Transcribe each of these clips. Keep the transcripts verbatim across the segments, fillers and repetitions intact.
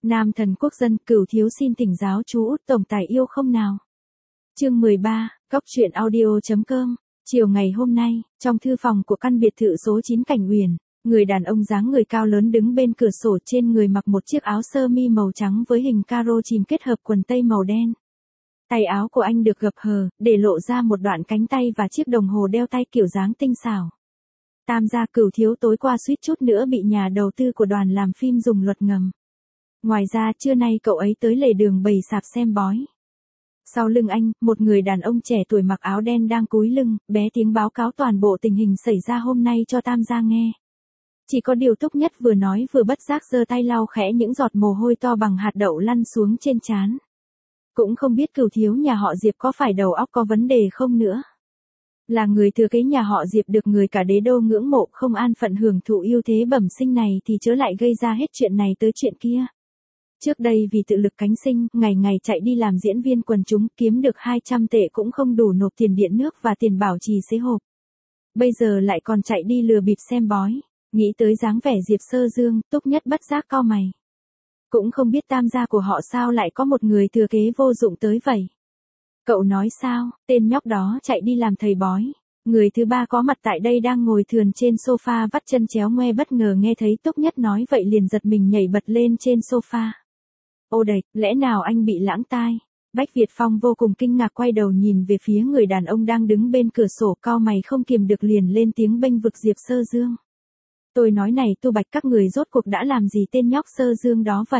Nam thần quốc dân, Cửu thiếu xin thỉnh giáo chú Út tổng tài yêu không nào. Chương mười ba, Cóc truyện audio.com. Chiều ngày hôm nay, trong thư phòng của căn biệt thự số chín Cảnh Uyển, người đàn ông dáng người cao lớn đứng bên cửa sổ, trên người mặc một chiếc áo sơ mi màu trắng với hình caro chìm kết hợp quần tây màu đen. Tay áo của anh được gập hờ, để lộ ra một đoạn cánh tay và chiếc đồng hồ đeo tay kiểu dáng tinh xảo. Tam gia Cửu thiếu tối qua suýt chút nữa bị nhà đầu tư của đoàn làm phim dùng luật ngầm. Ngoài ra trưa nay cậu ấy tới lề đường bày sạp xem bói. Sau lưng anh, một người đàn ông trẻ tuổi mặc áo đen đang cúi lưng, bé tiếng báo cáo toàn bộ tình hình xảy ra hôm nay cho Tam gia nghe. Chỉ có điều Túc Nhất vừa nói vừa bất giác giơ tay lau khẽ những giọt mồ hôi to bằng hạt đậu lăn xuống trên trán. Cũng không biết Cửu thiếu nhà họ Diệp có phải đầu óc có vấn đề không nữa. Là người thừa kế nhà họ Diệp được người cả đế đô ngưỡng mộ, không an phận hưởng thụ ưu thế bẩm sinh này thì chớ lại gây ra hết chuyện này tới chuyện kia. Trước đây vì tự lực cánh sinh, ngày ngày chạy đi làm diễn viên quần chúng, kiếm được hai trăm tệ cũng không đủ nộp tiền điện nước và tiền bảo trì xế hộp. Bây giờ lại còn chạy đi lừa bịp xem bói, nghĩ tới dáng vẻ Diệp Sơ Dương, Túc Nhất bất giác cau mày. Cũng không biết Tam gia của họ sao lại có một người thừa kế vô dụng tới vậy. Cậu nói sao, tên nhóc đó chạy đi làm thầy bói. Người thứ ba có mặt tại đây đang ngồi thườn trên sofa vắt chân chéo ngoe, bất ngờ nghe thấy Túc Nhất nói vậy liền giật mình nhảy bật lên trên sofa. Ô đệch, lẽ nào anh bị lãng tai? Bách Việt Phong vô cùng kinh ngạc quay đầu nhìn về phía người đàn ông đang đứng bên cửa sổ, cau mày không kiềm được liền lên tiếng bênh vực Diệp Sơ Dương. Tôi nói này Tu Bạch, các người rốt cuộc đã làm gì tên nhóc Sơ Dương đó vậy?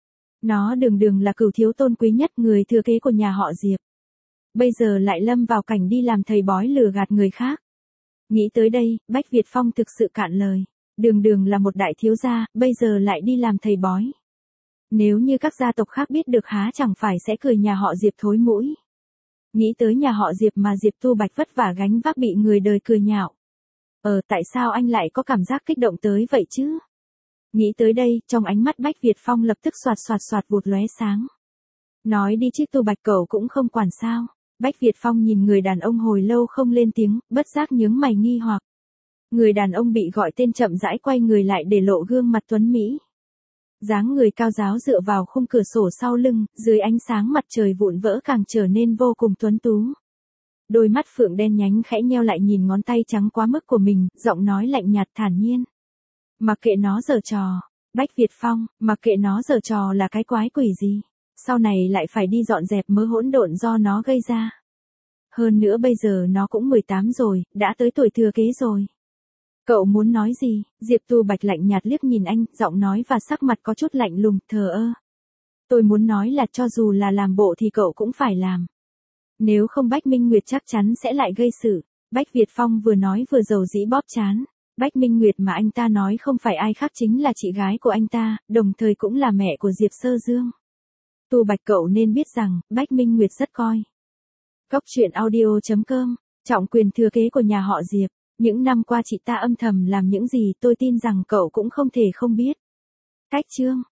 Nó đường đường là Cửu thiếu tôn quý nhất, người thừa kế của nhà họ Diệp. Bây giờ lại lâm vào cảnh đi làm thầy bói lừa gạt người khác. Nghĩ tới đây, Bách Việt Phong thực sự cạn lời. Đường đường là một đại thiếu gia, bây giờ lại đi làm thầy bói. Nếu như các gia tộc khác biết được há chẳng phải sẽ cười nhà họ Diệp thối mũi. Nghĩ tới nhà họ Diệp mà Diệp Tu Bạch vất vả gánh vác bị người đời cười nhạo. Ờ tại sao anh lại có cảm giác kích động tới vậy chứ? Nghĩ tới đây, trong ánh mắt Bách Việt Phong lập tức xoạt xoạt xoạt vụt lóe sáng. Nói đi chứ Tu Bạch, cậu cũng không quản sao? Bách Việt Phong nhìn người đàn ông hồi lâu không lên tiếng, bất giác nhướng mày nghi hoặc. Người đàn ông bị gọi tên chậm rãi quay người lại để lộ gương mặt tuấn mỹ. Dáng người cao ráo dựa vào khung cửa sổ sau lưng, dưới ánh sáng mặt trời vụn vỡ càng trở nên vô cùng tuấn tú. Đôi mắt phượng đen nhánh khẽ nheo lại nhìn ngón tay trắng quá mức của mình, giọng nói lạnh nhạt thản nhiên. Mặc kệ nó giở trò. Bách Việt Phong, mặc kệ nó giở trò là cái quái quỷ gì? Sau này lại phải đi dọn dẹp mớ hỗn độn do nó gây ra. Hơn nữa bây giờ nó cũng mười tám rồi, đã tới tuổi thừa kế rồi. Cậu muốn nói gì? Diệp Tu Bạch lạnh nhạt liếc nhìn anh, giọng nói và sắc mặt có chút lạnh lùng, thờ ơ. Tôi muốn nói là cho dù là làm bộ thì cậu cũng phải làm. Nếu không Bách Minh Nguyệt chắc chắn sẽ lại gây sự. Bách Việt Phong vừa nói vừa dầu dĩ bóp trán. Bách Minh Nguyệt mà anh ta nói không phải ai khác chính là chị gái của anh ta, đồng thời cũng là mẹ của Diệp Sơ Dương. Tu Bạch, cậu nên biết rằng, Bách Minh Nguyệt rất coi Cóc truyện audio.com, trọng quyền thừa kế của nhà họ Diệp. Những năm qua chị ta âm thầm làm những gì tôi tin rằng cậu cũng không thể không biết. Cách chương